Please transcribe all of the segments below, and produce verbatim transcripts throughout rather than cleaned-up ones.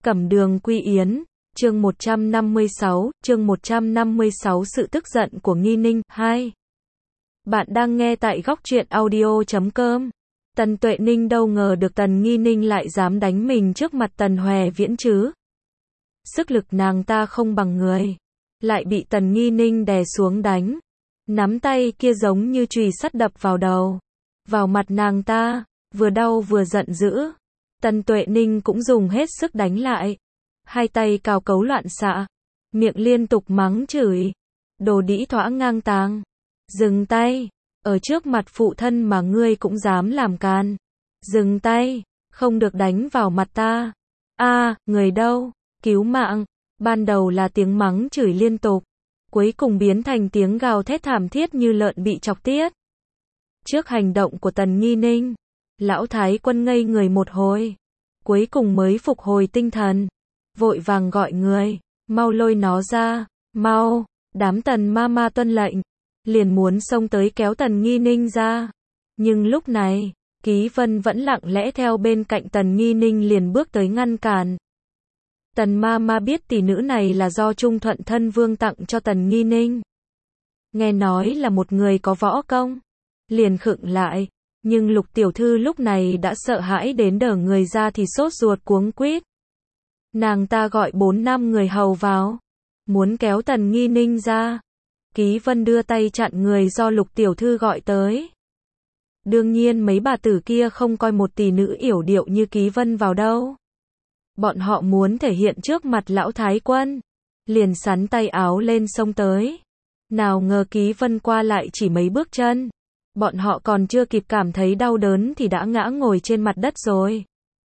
Cẩm Đường Quy Yến, chương một trăm năm mươi sáu, chương một trăm năm mươi sáu Sự tức giận của Nghi Ninh, hai. Bạn đang nghe tại góc truyện audio chấm com. Tần Tuệ Ninh đâu ngờ được Tần Nghi Ninh lại dám đánh mình trước mặt Tần Hòe Viễn chứ. Sức lực nàng ta không bằng người, lại bị Tần Nghi Ninh đè xuống đánh. Nắm tay kia giống như chùy sắt đập vào đầu, vào mặt nàng ta, vừa đau vừa giận dữ. Tần Tuệ Ninh cũng dùng hết sức đánh lại. Hai tay cào cấu loạn xạ, miệng liên tục mắng chửi. Đồ đĩ thõa ngang tàng. Dừng tay, ở trước mặt phụ thân mà ngươi cũng dám làm can. Dừng tay, không được đánh vào mặt ta. A, à, người đâu? Cứu mạng. Ban đầu là tiếng mắng chửi liên tục, cuối cùng biến thành tiếng gào thét thảm thiết như lợn bị chọc tiết. Trước hành động của Tần Nghi Ninh, lão thái quân ngây người một hồi, cuối cùng mới phục hồi tinh thần, vội vàng gọi người, mau lôi nó ra, mau. Đám Tần ma ma tuân lệnh, liền muốn xông tới kéo Tần Nghi Ninh ra. Nhưng lúc này, Ký Vân vẫn lặng lẽ theo bên cạnh Tần Nghi Ninh liền bước tới ngăn cản. Tần ma ma biết tỷ nữ này là do Trung Thuận thân vương tặng cho Tần Nghi Ninh. Nghe nói là một người có võ công, liền khựng lại, nhưng Lục tiểu thư lúc này đã sợ hãi đến đờ người ra thì sốt ruột cuống quýt. Nàng ta gọi bốn năm người hầu vào, muốn kéo Tần Nghi Ninh ra. Ký Vân đưa tay chặn người do Lục tiểu thư gọi tới. Đương nhiên mấy bà tử kia không coi một tỷ nữ yểu điệu như Ký Vân vào đâu. Bọn họ muốn thể hiện trước mặt lão thái quân, liền sắn tay áo lên xông tới. Nào ngờ Ký Vân qua lại chỉ mấy bước chân, bọn họ còn chưa kịp cảm thấy đau đớn thì đã ngã ngồi trên mặt đất rồi.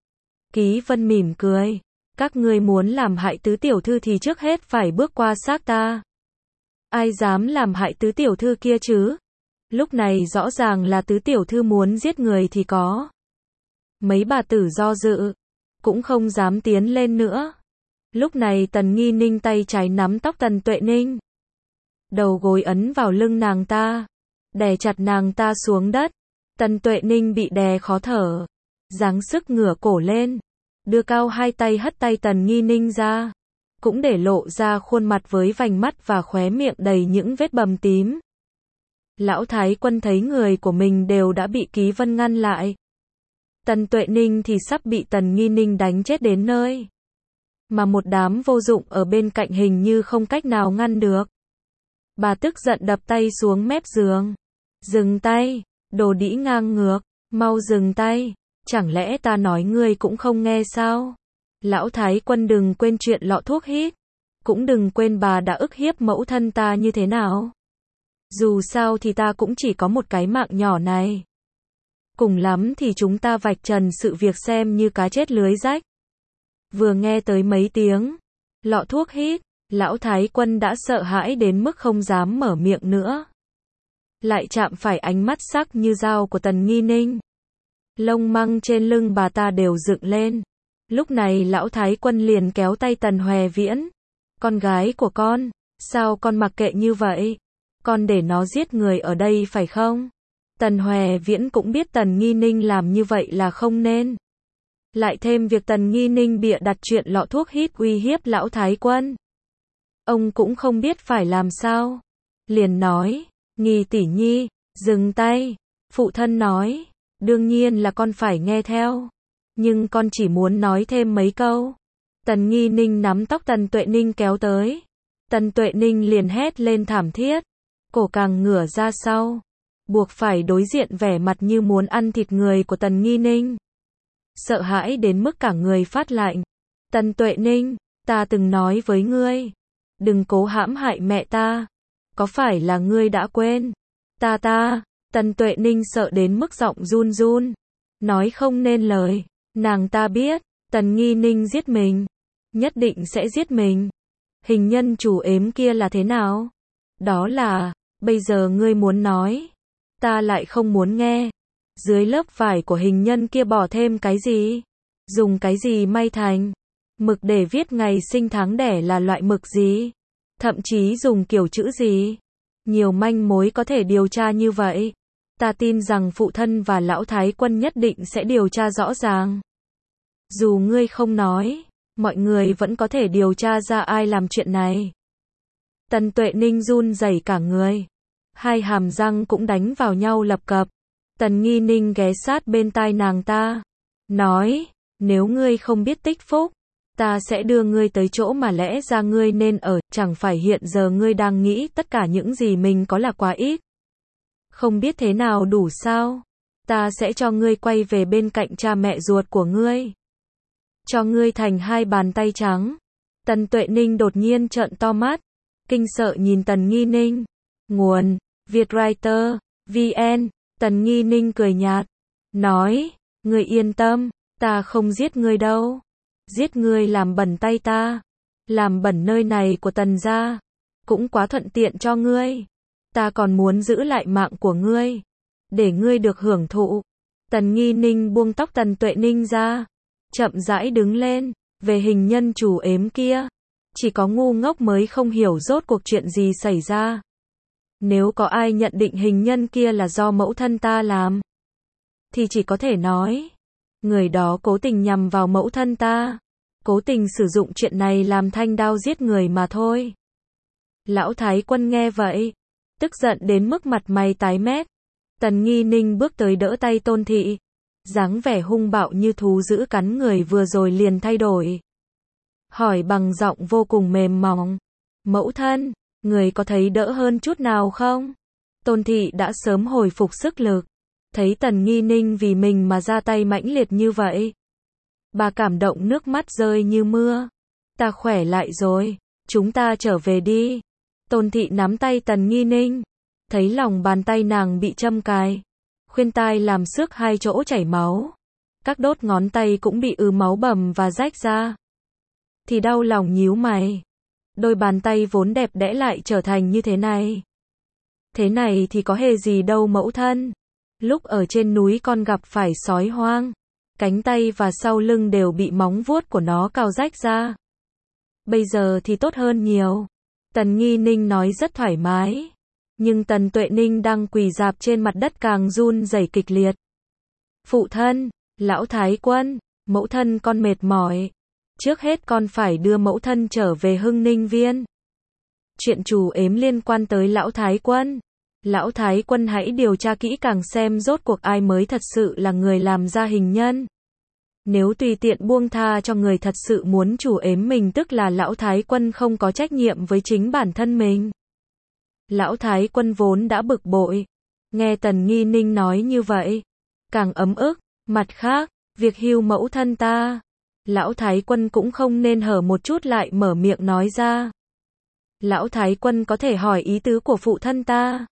Ký Vân mỉm cười, các ngươi muốn làm hại tứ tiểu thư thì trước hết phải bước qua xác ta. Ai dám làm hại tứ tiểu thư kia chứ? Lúc này rõ ràng là tứ tiểu thư muốn giết người thì có. Mấy bà tử do dự, cũng không dám tiến lên nữa. Lúc này Tần Nghi Ninh tay trái nắm tóc Tần Tuệ Ninh, đầu gối ấn vào lưng nàng ta, đè chặt nàng ta xuống đất. Tần Tuệ Ninh bị đè khó thở, giáng sức ngửa cổ lên, đưa cao hai tay hất tay Tần Nghi Ninh ra, cũng để lộ ra khuôn mặt với vành mắt và khóe miệng đầy những vết bầm tím. Lão thái quân thấy người của mình đều đã bị Ký Vân ngăn lại. Tần Tuệ Ninh thì sắp bị Tần Nghi Ninh đánh chết đến nơi. Mà một đám vô dụng ở bên cạnh hình như không cách nào ngăn được. Bà tức giận đập tay xuống mép giường. Dừng tay, đồ đĩ ngang ngược, mau dừng tay, chẳng lẽ ta nói ngươi cũng không nghe sao? Lão thái quân đừng quên chuyện lọ thuốc hít, cũng đừng quên bà đã ức hiếp mẫu thân ta như thế nào. Dù sao thì ta cũng chỉ có một cái mạng nhỏ này. Cùng lắm thì chúng ta vạch trần sự việc xem như cá chết lưới rách. Vừa nghe tới mấy tiếng lọ thuốc hít, lão thái quân đã sợ hãi đến mức không dám mở miệng nữa. Lại chạm phải ánh mắt sắc như dao của Tần Nghi Ninh. Lông măng trên lưng bà ta đều dựng lên. Lúc này lão thái quân liền kéo tay Tần Hòe Viễn. Con gái của con, sao con mặc kệ như vậy? Con để nó giết người ở đây phải không? Tần Hòe Viễn cũng biết Tần Nghi Ninh làm như vậy là không nên. Lại thêm việc Tần Nghi Ninh bịa đặt chuyện lọ thuốc hít uy hiếp lão thái quân. Ông cũng không biết phải làm sao. Liền nói, Nghi tỷ nhi, dừng tay. Phụ thân nói, đương nhiên là con phải nghe theo. Nhưng con chỉ muốn nói thêm mấy câu. Tần Nghi Ninh nắm tóc Tần Tuệ Ninh kéo tới. Tần Tuệ Ninh liền hét lên thảm thiết, cổ càng ngửa ra sau, buộc phải đối diện vẻ mặt như muốn ăn thịt người của Tần Nghi Ninh. Sợ hãi đến mức cả người phát lạnh. Tần Tuệ Ninh, ta từng nói với ngươi, đừng cố hãm hại mẹ ta. Có phải là ngươi đã quên? Ta ta, Tần Tuệ Ninh sợ đến mức giọng run run, nói không nên lời. Nàng ta biết, Tần Nghi Ninh giết mình, nhất định sẽ giết mình. Hình nhân chủ ếm kia là thế nào? Đó là, bây giờ ngươi muốn nói, ta lại không muốn nghe. Dưới lớp vải của hình nhân kia bỏ thêm cái gì? Dùng cái gì may thành? Mực để viết ngày sinh tháng đẻ là loại mực gì? Thậm chí dùng kiểu chữ gì? Nhiều manh mối có thể điều tra như vậy. Ta tin rằng phụ thân và lão thái quân nhất định sẽ điều tra rõ ràng. Dù ngươi không nói, mọi người vẫn có thể điều tra ra ai làm chuyện này. Tần Tuệ Ninh run rẩy cả người. Hai hàm răng cũng đánh vào nhau lập cập. Tần Nghi Ninh ghé sát bên tai nàng ta. Nói, nếu ngươi không biết tích phúc, ta sẽ đưa ngươi tới chỗ mà lẽ ra ngươi nên ở, chẳng phải hiện giờ ngươi đang nghĩ tất cả những gì mình có là quá ít. Không biết thế nào đủ sao? Ta sẽ cho ngươi quay về bên cạnh cha mẹ ruột của ngươi. Cho ngươi thành hai bàn tay trắng. Tần Tuệ Ninh đột nhiên trợn to mắt. Kinh sợ nhìn Tần Nghi Ninh. Nguồn, Vietwriter, vê en. Tần Nghi Ninh cười nhạt. Nói, ngươi yên tâm, ta không giết ngươi đâu. Giết ngươi làm bẩn tay ta. Làm bẩn nơi này của Tần gia. Cũng quá thuận tiện cho ngươi. Ta còn muốn giữ lại mạng của ngươi. Để ngươi được hưởng thụ. Tần Nghi Ninh buông tóc Tần Tuệ Ninh ra. Chậm rãi đứng lên. Về hình nhân chủ ếm kia. Chỉ có ngu ngốc mới không hiểu rốt cuộc chuyện gì xảy ra. Nếu có ai nhận định hình nhân kia là do mẫu thân ta làm, thì chỉ có thể nói, người đó cố tình nhằm vào mẫu thân ta. Cố tình sử dụng chuyện này làm thanh đao giết người mà thôi. Lão Thái Quân nghe vậy, tức giận đến mức mặt mày tái mét. Tần Nghi Ninh bước tới đỡ tay Tôn Thị. Dáng vẻ hung bạo như thú dữ cắn người vừa rồi liền thay đổi. Hỏi bằng giọng vô cùng mềm mỏng. Mẫu thân, người có thấy đỡ hơn chút nào không? Tôn Thị đã sớm hồi phục sức lực. Thấy Tần Nghi Ninh vì mình mà ra tay mãnh liệt như vậy. Bà cảm động nước mắt rơi như mưa. Ta khỏe lại rồi, chúng ta trở về đi. Tôn Thị nắm tay Tần Nghi Ninh. Thấy lòng bàn tay nàng bị châm cài. Khuyên tai làm xước hai chỗ chảy máu. Các đốt ngón tay cũng bị ứ máu bầm và rách ra. Thì đau lòng nhíu mày. Đôi bàn tay vốn đẹp đẽ lại trở thành như thế này. Thế này thì có hề gì đâu mẫu thân. Lúc ở trên núi con gặp phải sói hoang. Cánh tay và sau lưng đều bị móng vuốt của nó cào rách ra. Bây giờ thì tốt hơn nhiều. Tần Nghi Ninh nói rất thoải mái. Nhưng Tần Tuệ Ninh đang quỳ rạp trên mặt đất càng run rẩy kịch liệt. Phụ thân, Lão Thái Quân, mẫu thân con mệt mỏi. Trước hết con phải đưa mẫu thân trở về Hưng Ninh Viên. Chuyện trù ếm liên quan tới Lão Thái Quân. Lão Thái Quân hãy điều tra kỹ càng xem rốt cuộc ai mới thật sự là người làm ra hình nhân. Nếu tùy tiện buông tha cho người thật sự muốn trù ếm mình tức là Lão Thái Quân không có trách nhiệm với chính bản thân mình. Lão Thái Quân vốn đã bực bội. Nghe Tần Nghi Ninh nói như vậy. Càng ấm ức. Mặt khác, việc hưu mẫu thân ta. Lão Thái Quân cũng không nên hở một chút lại mở miệng nói ra. Lão Thái Quân có thể hỏi ý tứ của phụ thân ta.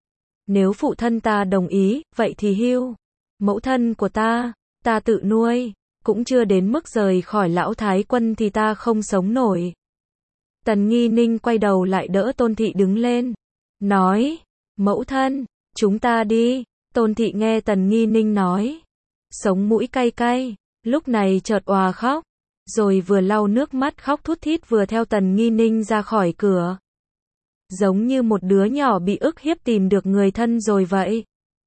Nếu phụ thân ta đồng ý, vậy thì hưu. Mẫu thân của ta, ta tự nuôi. Cũng chưa đến mức rời khỏi Lão Thái Quân thì ta không sống nổi. Tần Nghi Ninh quay đầu lại đỡ Tôn Thị đứng lên. Nói, mẫu thân, chúng ta đi. Tôn Thị nghe Tần Nghi Ninh nói. Sống mũi cay cay. Lúc này chợt òa khóc. Rồi vừa lau nước mắt khóc thút thít vừa theo Tần Nghi Ninh ra khỏi cửa. Giống như một đứa nhỏ bị ức hiếp tìm được người thân rồi vậy.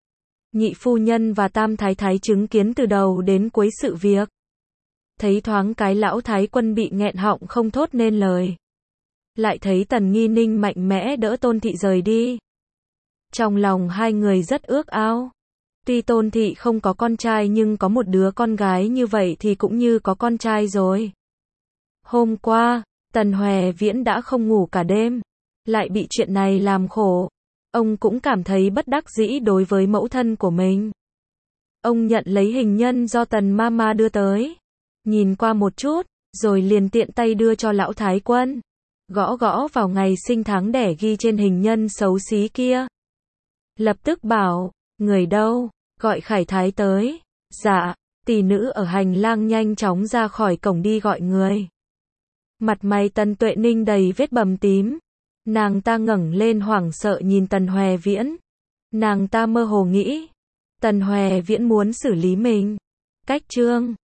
Nhị phu nhân và Tam Thái Thái chứng kiến từ đầu đến cuối sự việc. Thấy thoáng cái Lão Thái Quân bị nghẹn họng không thốt nên lời. Lại thấy Tần Nghi Ninh mạnh mẽ đỡ Tôn Thị rời đi. Trong lòng hai người rất ước ao. Tuy Tôn Thị không có con trai nhưng có một đứa con gái như vậy thì cũng như có con trai rồi. Hôm qua, Tần Hòe Viễn đã không ngủ cả đêm. Lại bị chuyện này làm khổ. Ông cũng cảm thấy bất đắc dĩ đối với mẫu thân của mình. Ông nhận lấy hình nhân do Tần Mama đưa tới. Nhìn qua một chút, rồi liền tiện tay đưa cho Lão Thái Quân. Gõ gõ vào ngày sinh tháng đẻ ghi trên hình nhân xấu xí kia. Lập tức bảo, người đâu, gọi Khải Thái tới. Dạ, tỷ nữ ở hành lang nhanh chóng ra khỏi cổng đi gọi người. Mặt mày Tần Tuệ Ninh đầy vết bầm tím. Nàng ta ngẩng lên hoảng sợ nhìn Tần Hòe Viễn. Nàng ta mơ hồ nghĩ, Tần Hòe Viễn muốn xử lý mình. Cách chương